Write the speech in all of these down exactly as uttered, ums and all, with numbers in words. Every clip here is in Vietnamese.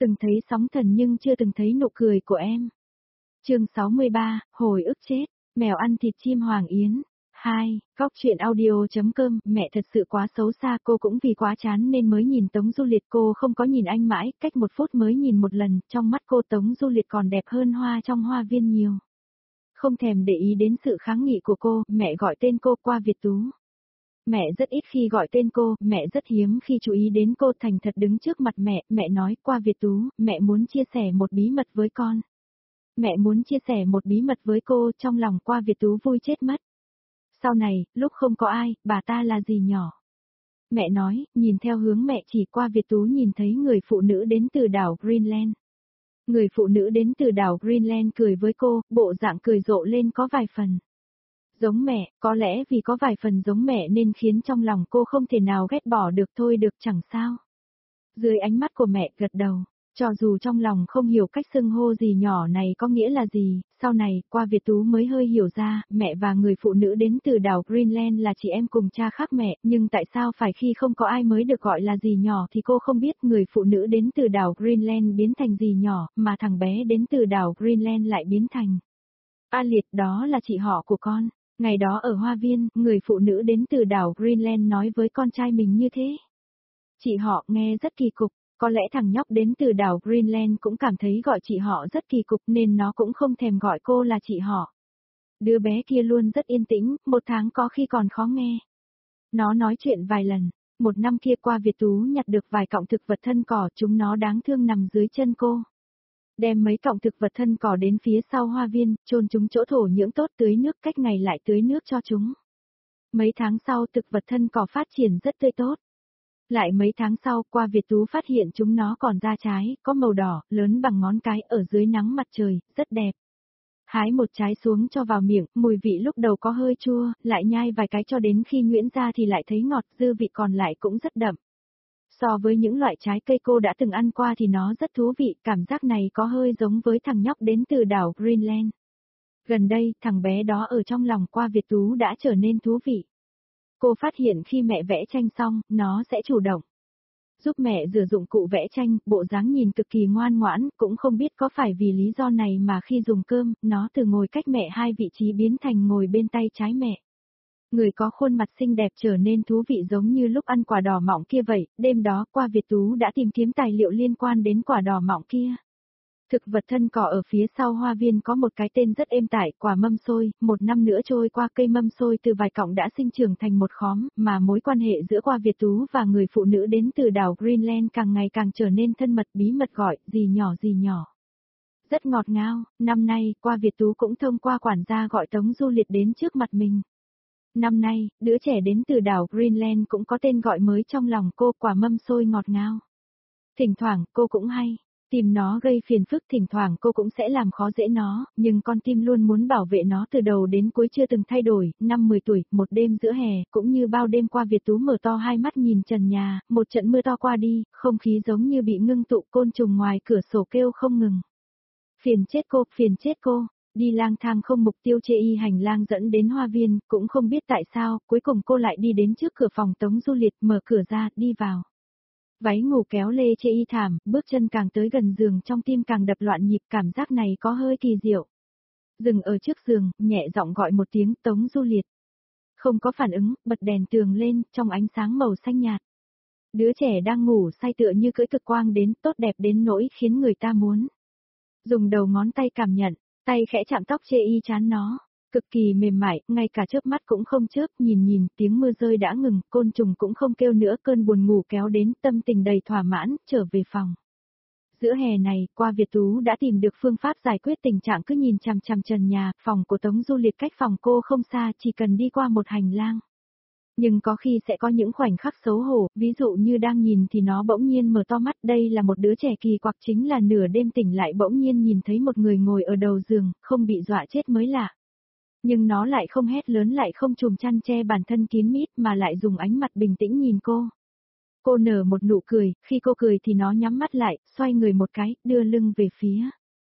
Từng thấy sóng thần nhưng chưa từng thấy nụ cười của em. Chương sáu mươi ba, hồi ức chết, mèo ăn thịt chim hoàng yến. hai, Góc truyện audio.com, mẹ thật sự quá xấu xa, cô cũng vì quá chán nên mới nhìn Tống Du Liệt, cô không có nhìn anh mãi, cách một phút mới nhìn một lần, trong mắt cô Tống Du Liệt còn đẹp hơn hoa trong hoa viên nhiều. Không thèm để ý đến sự kháng nghị của cô, mẹ gọi tên cô Qua Việt Tú. Mẹ rất ít khi gọi tên cô, mẹ rất hiếm khi chú ý đến cô, thành thật đứng trước mặt mẹ, mẹ nói Qua Việt Tú, mẹ muốn chia sẻ một bí mật với con. Mẹ muốn chia sẻ một bí mật với cô, trong lòng Qua Việt Tú vui chết mất. Sau này, lúc không có ai, bà ta là gì nhỏ. Mẹ nói, nhìn theo hướng mẹ chỉ, Qua Việt Tú nhìn thấy người phụ nữ đến từ đảo Greenland. Người phụ nữ đến từ đảo Greenland cười với cô, bộ dạng cười rộ lên có vài phần giống mẹ, có lẽ vì có vài phần giống mẹ nên khiến trong lòng cô không thể nào ghét bỏ được, thôi được chẳng sao. Dưới ánh mắt của mẹ gật đầu, cho dù trong lòng không hiểu cách xưng hô gì nhỏ này có nghĩa là gì, sau này, Qua Việt Tú mới hơi hiểu ra, mẹ và người phụ nữ đến từ đảo Greenland là chị em cùng cha khác mẹ, nhưng tại sao phải khi không có ai mới được gọi là gì nhỏ thì cô không biết người phụ nữ đến từ đảo Greenland biến thành gì nhỏ, mà thằng bé đến từ đảo Greenland lại biến thành A Liệt, đó là chị họ của con. Ngày đó ở Hoa Viên, người phụ nữ đến từ đảo Greenland nói với con trai mình như thế. Chị họ nghe rất kỳ cục, có lẽ thằng nhóc đến từ đảo Greenland cũng cảm thấy gọi chị họ rất kỳ cục nên nó cũng không thèm gọi cô là chị họ. Đứa bé kia luôn rất yên tĩnh, một tháng có khi còn khó nghe. Nó nói chuyện vài lần, một năm kia Qua Việt Tú nhặt được vài cọng thực vật thân cỏ, chúng nó đáng thương nằm dưới chân cô. Đem mấy cọng thực vật thân cỏ đến phía sau hoa viên, chôn chúng chỗ thổ nhưỡng tốt, tưới nước cách ngày lại tưới nước cho chúng. Mấy tháng sau thực vật thân cỏ phát triển rất tươi tốt. Lại mấy tháng sau, Qua Việt Tú phát hiện chúng nó còn ra trái, có màu đỏ, lớn bằng ngón cái, ở dưới nắng mặt trời, rất đẹp. Hái một trái xuống cho vào miệng, mùi vị lúc đầu có hơi chua, lại nhai vài cái cho đến khi nhuyễn ra thì lại thấy ngọt, dư vị còn lại cũng rất đậm. So với những loại trái cây cô đã từng ăn qua thì nó rất thú vị, cảm giác này có hơi giống với thằng nhóc đến từ đảo Greenland. Gần đây, thằng bé đó ở trong lòng Qua Việt Tú đã trở nên thú vị. Cô phát hiện khi mẹ vẽ tranh xong, nó sẽ chủ động giúp mẹ rửa dụng cụ vẽ tranh, bộ dáng nhìn cực kỳ ngoan ngoãn, cũng không biết có phải vì lý do này mà khi dùng cơm, nó từ ngồi cách mẹ hai vị trí biến thành ngồi bên tay trái mẹ. Người có khuôn mặt xinh đẹp trở nên thú vị giống như lúc ăn quả đỏ mọng kia vậy, đêm đó Qua Việt Tú đã tìm kiếm tài liệu liên quan đến quả đỏ mọng kia. Thực vật thân cỏ ở phía sau hoa viên có một cái tên rất êm tải, quả mâm xôi, một năm nữa trôi qua cây mâm xôi từ vài cọng đã sinh trưởng thành một khóm, mà mối quan hệ giữa Qua Việt Tú và người phụ nữ đến từ đảo Greenland càng ngày càng trở nên thân mật, bí mật gọi, gì nhỏ gì nhỏ. Rất ngọt ngào, năm nay, Qua Việt Tú cũng thông qua quản gia gọi Tống Du Liệt đến trước mặt mình. Năm nay, đứa trẻ đến từ đảo Greenland cũng có tên gọi mới trong lòng cô, quả mâm xôi ngọt ngào. Thỉnh thoảng, cô cũng hay tìm nó gây phiền phức, thỉnh thoảng cô cũng sẽ làm khó dễ nó, nhưng con tim luôn muốn bảo vệ nó từ đầu đến cuối chưa từng thay đổi. Năm mười tuổi, một đêm giữa hè, cũng như bao đêm, Qua Việt Tú mở to hai mắt nhìn trần nhà, một trận mưa to qua đi, không khí giống như bị ngưng tụ, côn trùng ngoài cửa sổ kêu không ngừng. Phiền chết cô, phiền chết cô. Đi lang thang không mục tiêu chê y hành lang dẫn đến hoa viên, cũng không biết tại sao, cuối cùng cô lại đi đến trước cửa phòng Tống Du Liệt, mở cửa ra, đi vào. Váy ngủ kéo lê chê y thảm, bước chân càng tới gần giường trong tim càng đập loạn nhịp, cảm giác này có hơi kỳ diệu. Dừng ở trước giường, nhẹ giọng gọi một tiếng Tống Du Liệt. Không có phản ứng, bật đèn tường lên, trong ánh sáng màu xanh nhạt. Đứa trẻ đang ngủ say tựa như cưỡi cực quang đến, tốt đẹp đến nỗi khiến người ta muốn dùng đầu ngón tay cảm nhận. Tay khẽ chạm tóc chê y chán nó, cực kỳ mềm mại, ngay cả chớp mắt cũng không chớp, nhìn nhìn, tiếng mưa rơi đã ngừng, côn trùng cũng không kêu nữa, cơn buồn ngủ kéo đến, tâm tình đầy thỏa mãn, trở về phòng. Giữa hè này, Qua Việt Tú đã tìm được phương pháp giải quyết tình trạng cứ nhìn chằm chằm trần nhà, phòng của Tống Du Liệt cách phòng cô không xa, chỉ cần đi qua một hành lang. Nhưng có khi sẽ có những khoảnh khắc xấu hổ, ví dụ như đang nhìn thì nó bỗng nhiên mở to mắt, đây là một đứa trẻ kỳ quặc, chính là nửa đêm tỉnh lại bỗng nhiên nhìn thấy một người ngồi ở đầu giường, không bị dọa chết mới lạ. Nhưng nó lại không hét lớn, lại không trùm chăn che bản thân kín mít mà lại dùng ánh mặt bình tĩnh nhìn cô. Cô nở một nụ cười, khi cô cười thì nó nhắm mắt lại, xoay người một cái, đưa lưng về phía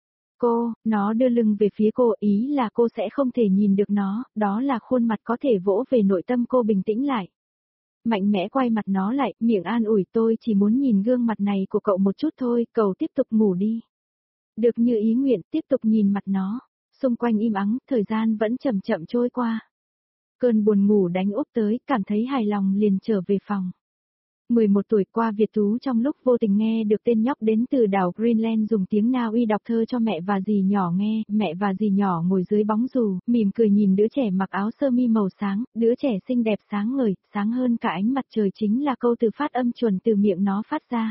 cô, nó đưa lưng về phía cô, ý là cô sẽ không thể nhìn được nó, đó là khuôn mặt có thể vỗ về nội tâm cô bình tĩnh lại. mạnh mẽ quay mặt nó lại, miệng an ủi tôi chỉ muốn nhìn gương mặt này của cậu một chút thôi, cậu tiếp tục ngủ đi. Được như ý nguyện, tiếp tục nhìn mặt nó. Xung quanh im ắng, thời gian vẫn chậm chậm trôi qua. Cơn buồn ngủ đánh úp tới, cảm thấy hài lòng liền trở về phòng. mười một tuổi qua Việt Tú trong lúc vô tình nghe được tên nhóc đến từ đảo Greenland dùng tiếng Na Uy đọc thơ cho mẹ và dì nhỏ nghe, mẹ và dì nhỏ ngồi dưới bóng dù, mỉm cười nhìn đứa trẻ mặc áo sơ mi màu sáng, đứa trẻ xinh đẹp sáng ngời, sáng hơn cả ánh mặt trời chính là câu từ phát âm chuẩn từ miệng nó phát ra.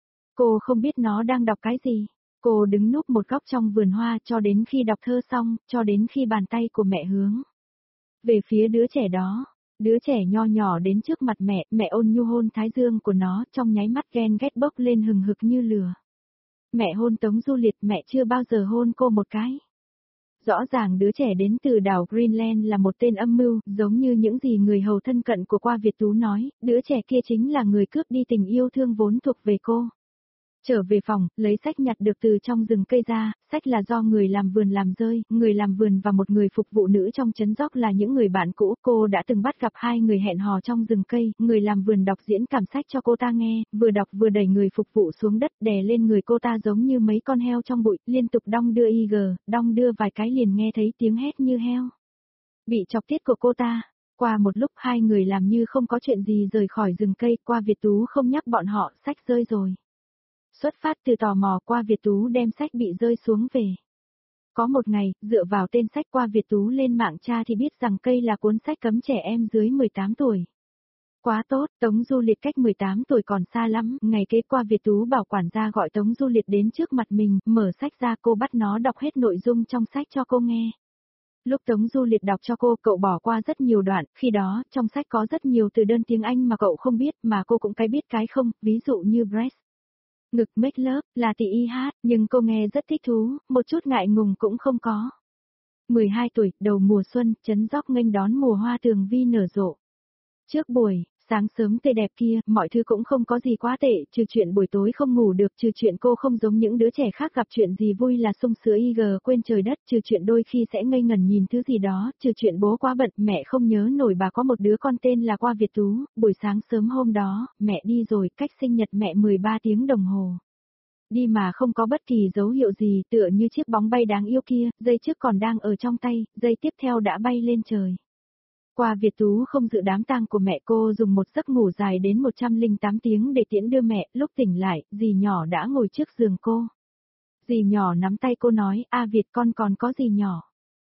Cô không biết nó đang đọc cái gì. Cô đứng núp một góc trong vườn hoa cho đến khi đọc thơ xong, cho đến khi bàn tay của mẹ hướng về phía đứa trẻ đó. Đứa trẻ nho nhỏ đến trước mặt mẹ, mẹ ôn nhu hôn thái dương của nó, trong nháy mắt ghen ghét bốc lên hừng hực như lửa. Mẹ hôn Tống Du Liệt, mẹ chưa bao giờ hôn cô một cái. Rõ ràng đứa trẻ đến từ đảo Greenland là một tên âm mưu, giống như những gì người hầu thân cận của Qua Việt Tú nói, đứa trẻ kia chính là người cướp đi tình yêu thương vốn thuộc về cô. Trở về phòng, lấy sách nhặt được từ trong rừng cây ra, sách là do người làm vườn làm rơi, người làm vườn và một người phục vụ nữ trong trấn Dóc là những người bạn cũ, cô đã từng bắt gặp hai người hẹn hò trong rừng cây, người làm vườn đọc diễn cảm sách cho cô ta nghe, vừa đọc vừa đẩy người phục vụ xuống đất đè lên người cô ta giống như mấy con heo trong bụi, liên tục đong đưa y gờ, đong đưa vài cái liền nghe thấy tiếng hét như heo. Bị chọc tiết của cô ta. Qua một lúc hai người làm như không có chuyện gì rời khỏi rừng cây, Qua Việt Tú không nhắc bọn họ, sách rơi rồi. Xuất phát từ tò mò, Qua Việt Tú đem sách bị rơi xuống về. Có một ngày, dựa vào tên sách Qua Việt Tú lên mạng tra thì biết rằng cây là cuốn sách cấm trẻ em dưới mười tám tuổi. Quá tốt, Tống Du Liệt cách mười tám tuổi còn xa lắm, ngày kế Qua Việt Tú bảo quản gia gọi Tống Du Liệt đến trước mặt mình, mở sách ra cô bắt nó đọc hết nội dung trong sách cho cô nghe. Lúc Tống Du Liệt đọc cho cô, cậu bỏ qua rất nhiều đoạn, khi đó, trong sách có rất nhiều từ đơn tiếng Anh mà cậu không biết, mà cô cũng cái biết cái không, ví dụ như breast. Ngực, make love, là tị y hát, nhưng cô nghe rất thích thú, một chút ngại ngùng cũng không có. mười hai tuổi, đầu mùa xuân, trấn Dóc nghênh đón mùa hoa tường vi nở rộ. Trước buổi sáng sớm tươi đẹp kia, mọi thứ cũng không có gì quá tệ, trừ chuyện buổi tối không ngủ được, trừ chuyện cô không giống những đứa trẻ khác gặp chuyện gì vui là sung sướng y gờ quên trời đất, trừ chuyện đôi khi sẽ ngây ngẩn nhìn thứ gì đó, trừ chuyện bố quá bận, mẹ không nhớ nổi bà có một đứa con tên là Qua Việt Tú, buổi sáng sớm hôm đó, mẹ đi rồi, cách sinh nhật mẹ mười ba tiếng đồng hồ. Đi mà không có bất kỳ dấu hiệu gì, tựa như chiếc bóng bay đáng yêu kia, giây trước còn đang ở trong tay, giây tiếp theo đã bay lên trời. Qua Việt Tú không dự đám tang của mẹ, cô dùng một giấc ngủ dài đến một trăm lẻ tám tiếng để tiễn đưa mẹ, lúc tỉnh lại, dì nhỏ đã ngồi trước giường cô. Dì nhỏ nắm tay cô nói, A Việt con còn có gì nhỏ?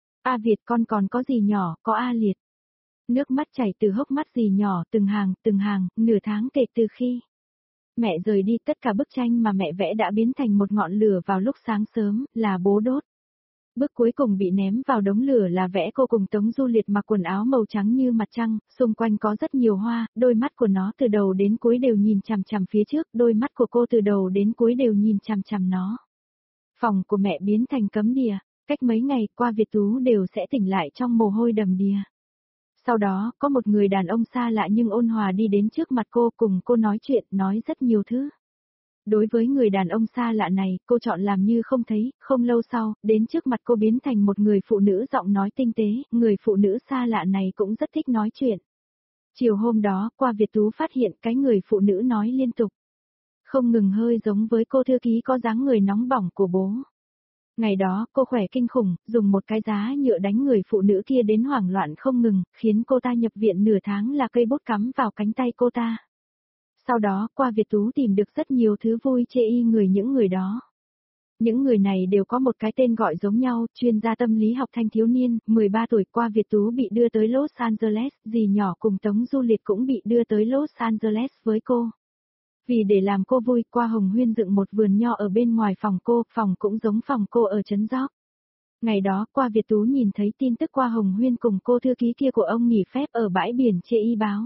A Việt con còn có gì nhỏ, có A Liệt. Nước mắt chảy từ hốc mắt dì nhỏ, từng hàng, từng hàng, nửa tháng kể từ khi mẹ rời đi, tất cả bức tranh mà mẹ vẽ đã biến thành một ngọn lửa vào lúc sáng sớm, là bố đốt. Bước cuối cùng bị ném vào đống lửa là vẽ cô cùng Tống Du Liệt mặc quần áo màu trắng như mặt trăng, xung quanh có rất nhiều hoa, đôi mắt của nó từ đầu đến cuối đều nhìn chằm chằm phía trước, đôi mắt của cô từ đầu đến cuối đều nhìn chằm chằm nó. Phòng của mẹ biến thành cấm địa, cách mấy ngày Qua Việt Tú đều sẽ tỉnh lại trong mồ hôi đầm đìa. Sau đó, có một người đàn ông xa lạ nhưng ôn hòa đi đến trước mặt cô cùng cô nói chuyện, nói rất nhiều thứ. Đối với người đàn ông xa lạ này, cô chọn làm như không thấy, không lâu sau, đến trước mặt cô biến thành một người phụ nữ giọng nói tinh tế, người phụ nữ xa lạ này cũng rất thích nói chuyện. Chiều hôm đó, Qua Việt Tú phát hiện cái người phụ nữ nói liên tục. Không ngừng hơi giống với cô thư ký có dáng người nóng bỏng của bố. Ngày đó, cô khỏe kinh khủng, dùng một cái giá nhựa đánh người phụ nữ kia đến hoảng loạn không ngừng, khiến cô ta nhập viện nửa tháng là cây bút cắm vào cánh tay cô ta. Sau đó, Qua Việt Tú tìm được rất nhiều thứ vui chê y người những người đó. Những người này đều có một cái tên gọi giống nhau, chuyên gia tâm lý học thanh thiếu niên, mười ba tuổi Qua Việt Tú bị đưa tới Los Angeles, dì nhỏ cùng Tống Du Liệt cũng bị đưa tới Los Angeles với cô. Vì để làm cô vui, Qua Hồng Huyên dựng một vườn nho ở bên ngoài phòng cô, phòng cũng giống phòng cô ở trấn Dóc. Ngày đó, Qua Việt Tú nhìn thấy tin tức Qua Hồng Huyên cùng cô thư ký kia của ông nghỉ phép ở bãi biển chê y báo.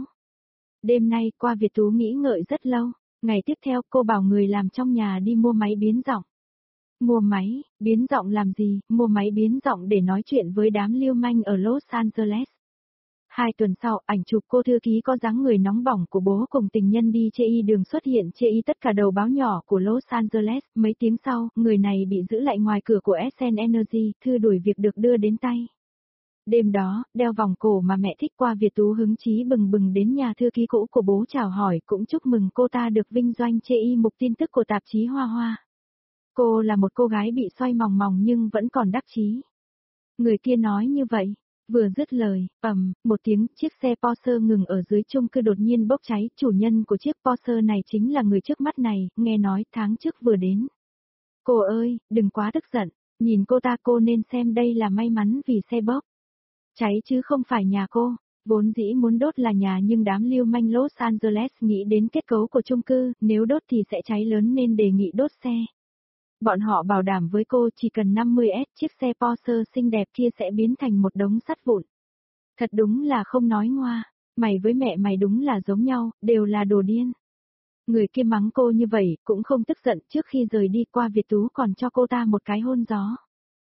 Đêm nay, Qua Việt Tú nghĩ ngợi rất lâu. Ngày tiếp theo, cô bảo người làm trong nhà đi mua máy biến giọng. Mua máy, biến giọng làm gì, mua máy biến giọng để nói chuyện với đám lưu manh ở Los Angeles. Hai tuần sau, ảnh chụp cô thư ký có dáng người nóng bỏng của bố cùng tình nhân đi chê y đường xuất hiện chê y tất cả đầu báo nhỏ của Los Angeles. Mấy tiếng sau, người này bị giữ lại ngoài cửa của ét en Energy, thư đuổi việc được đưa đến tay. Đêm đó, đeo vòng cổ mà mẹ thích qua Việt Tú hứng chí bừng bừng đến nhà thư ký cũ của bố chào hỏi cũng chúc mừng cô ta được vinh doanh chê y mục tin tức của tạp chí Hoa Hoa. Cô là một cô gái bị xoay mòng mòng nhưng vẫn còn đắc chí. Người kia nói như vậy. Vừa dứt lời, ầm, một tiếng, chiếc xe Porsche ngừng ở dưới chung cư đột nhiên bốc cháy, chủ nhân của chiếc Porsche này chính là người trước mắt này, nghe nói tháng trước vừa đến. Cô ơi, đừng quá tức giận, nhìn cô ta cô nên xem đây là may mắn vì xe bốc. Cháy chứ không phải nhà cô, vốn dĩ muốn đốt là nhà nhưng đám lưu manh Los Angeles nghĩ đến kết cấu của chung cư, nếu đốt thì sẽ cháy lớn nên đề nghị đốt xe. Bọn họ bảo đảm với cô chỉ cần năm mươi S chiếc xe Porsche xinh đẹp kia sẽ biến thành một đống sắt vụn. Thật đúng là không nói ngoa, mày với mẹ mày đúng là giống nhau, đều là đồ điên. Người kia mắng cô như vậy cũng không tức giận, trước khi rời đi qua Việt Tú còn cho cô ta một cái hôn gió.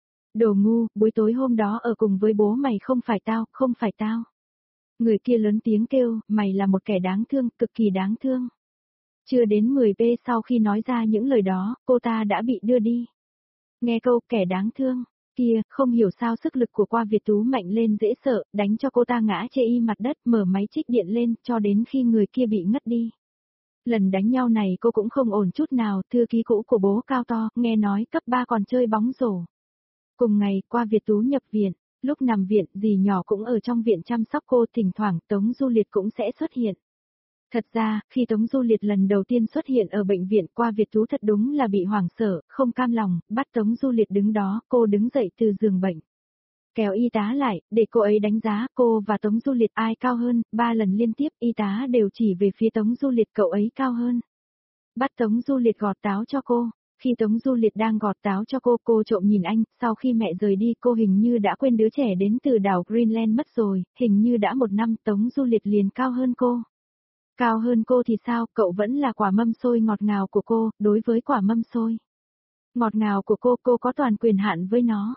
Đồ ngu, buổi tối hôm đó ở cùng với bố mày không phải tao, không phải tao. Người kia lớn tiếng kêu, mày là một kẻ đáng thương, cực kỳ đáng thương. Chưa đến mười giây sau khi nói ra những lời đó, cô ta đã bị đưa đi. Nghe câu kẻ đáng thương, kia, không hiểu sao sức lực của qua Việt Tú mạnh lên dễ sợ, đánh cho cô ta ngã chê y mặt đất, mở máy trích điện lên, cho đến khi người kia bị ngất đi. Lần đánh nhau này cô cũng không ổn chút nào, thư ký cũ của bố cao to, nghe nói cấp ba còn chơi bóng rổ. Cùng ngày, qua Việt Tú nhập viện, lúc nằm viện, dì nhỏ cũng ở trong viện chăm sóc cô, thỉnh thoảng Tống Du Liệt cũng sẽ xuất hiện. Thật ra, khi Tống Du Liệt lần đầu tiên xuất hiện ở bệnh viện qua Việt Tú thật đúng là bị hoảng sợ, không cam lòng, bắt Tống Du Liệt đứng đó, cô đứng dậy từ giường bệnh. Kéo y tá lại, để cô ấy đánh giá cô và Tống Du Liệt ai cao hơn, ba lần liên tiếp y tá đều chỉ về phía Tống Du Liệt cậu ấy cao hơn. Bắt Tống Du Liệt gọt táo cho cô. Khi Tống Du Liệt đang gọt táo cho cô, cô trộm nhìn anh, sau khi mẹ rời đi cô hình như đã quên đứa trẻ đến từ đảo Greenland mất rồi, hình như đã một năm Tống Du Liệt liền cao hơn cô. Cao hơn cô thì sao, cậu vẫn là quả mâm xôi ngọt ngào của cô, đối với quả mâm xôi ngọt ngào của cô, cô có toàn quyền hạn với nó.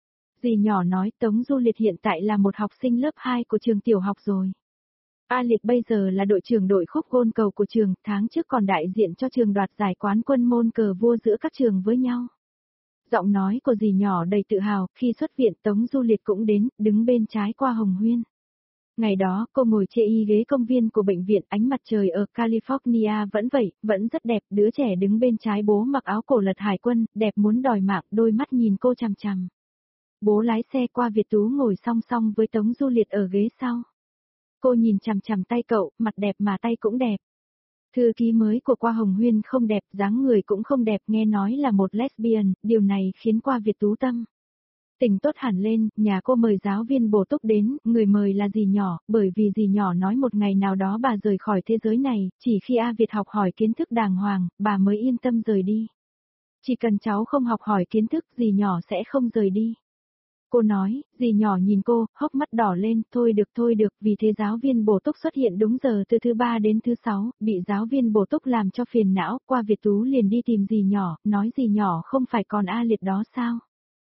Dì nhỏ nói Tống Du Liệt hiện tại là một học sinh lớp hai của trường tiểu học rồi. A Liệt bây giờ là đội trưởng đội khúc gôn cầu của trường, tháng trước còn đại diện cho trường đoạt giải quán quân môn cờ vua giữa các trường với nhau. Giọng nói của dì nhỏ đầy tự hào, khi xuất viện Tống Du Liệt cũng đến, đứng bên trái qua Hồng Huyên. Ngày đó, cô ngồi chê y ghế công viên của bệnh viện, ánh mặt trời ở California vẫn vậy, vẫn rất đẹp, đứa trẻ đứng bên trái bố mặc áo cổ lật hải quân, đẹp muốn đòi mạng, đôi mắt nhìn cô chằm chằm. Bố lái xe qua Việt Tú ngồi song song với Tống Du Liệt ở ghế sau. Cô nhìn chằm chằm tay cậu, mặt đẹp mà tay cũng đẹp. Thư ký mới của qua Hồng Huyên không đẹp, dáng người cũng không đẹp, nghe nói là một lesbian, điều này khiến qua Việt Tú tâm tình tốt hẳn lên, nhà cô mời giáo viên bổ túc đến, người mời là dì nhỏ, bởi vì dì nhỏ nói một ngày nào đó bà rời khỏi thế giới này, chỉ khi A Việt học hỏi kiến thức đàng hoàng, bà mới yên tâm rời đi. Chỉ cần cháu không học hỏi kiến thức, dì nhỏ sẽ không rời đi. Cô nói, dì nhỏ nhìn cô, hốc mắt đỏ lên, thôi được thôi được, vì thế giáo viên bổ túc xuất hiện đúng giờ từ thứ ba đến thứ sáu, bị giáo viên bổ túc làm cho phiền não, qua Việt Tú liền đi tìm dì nhỏ, nói dì nhỏ không phải còn A Liệt đó sao?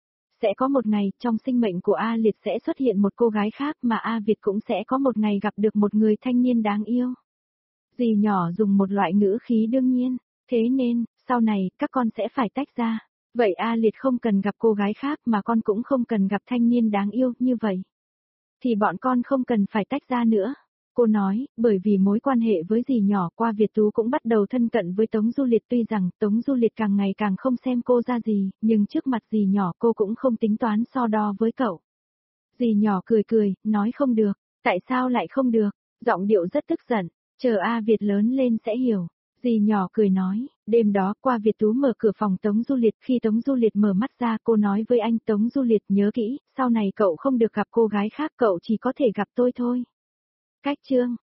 Sẽ có một ngày, trong sinh mệnh của A Liệt sẽ xuất hiện một cô gái khác mà A Việt cũng sẽ có một ngày gặp được một người thanh niên đáng yêu. Dì nhỏ dùng một loại ngữ khí đương nhiên, thế nên, sau này, các con sẽ phải tách ra. Vậy A Liệt không cần gặp cô gái khác mà con cũng không cần gặp thanh niên đáng yêu như vậy. Thì bọn con không cần phải tách ra nữa. Cô nói, bởi vì mối quan hệ với dì nhỏ qua Việt Tú cũng bắt đầu thân cận với Tống Du Liệt, tuy rằng Tống Du Liệt càng ngày càng không xem cô ra gì, nhưng trước mặt dì nhỏ cô cũng không tính toán so đo với cậu. Dì nhỏ cười cười, nói không được, tại sao lại không được, giọng điệu rất tức giận, chờ A Việt lớn lên sẽ hiểu. Dì nhỏ cười nói, đêm đó qua Việt Tú mở cửa phòng Tống Du Liệt, khi Tống Du Liệt mở mắt ra cô nói với anh Tống Du Liệt nhớ kỹ, sau này cậu không được gặp cô gái khác, cậu chỉ có thể gặp tôi thôi. Cách chương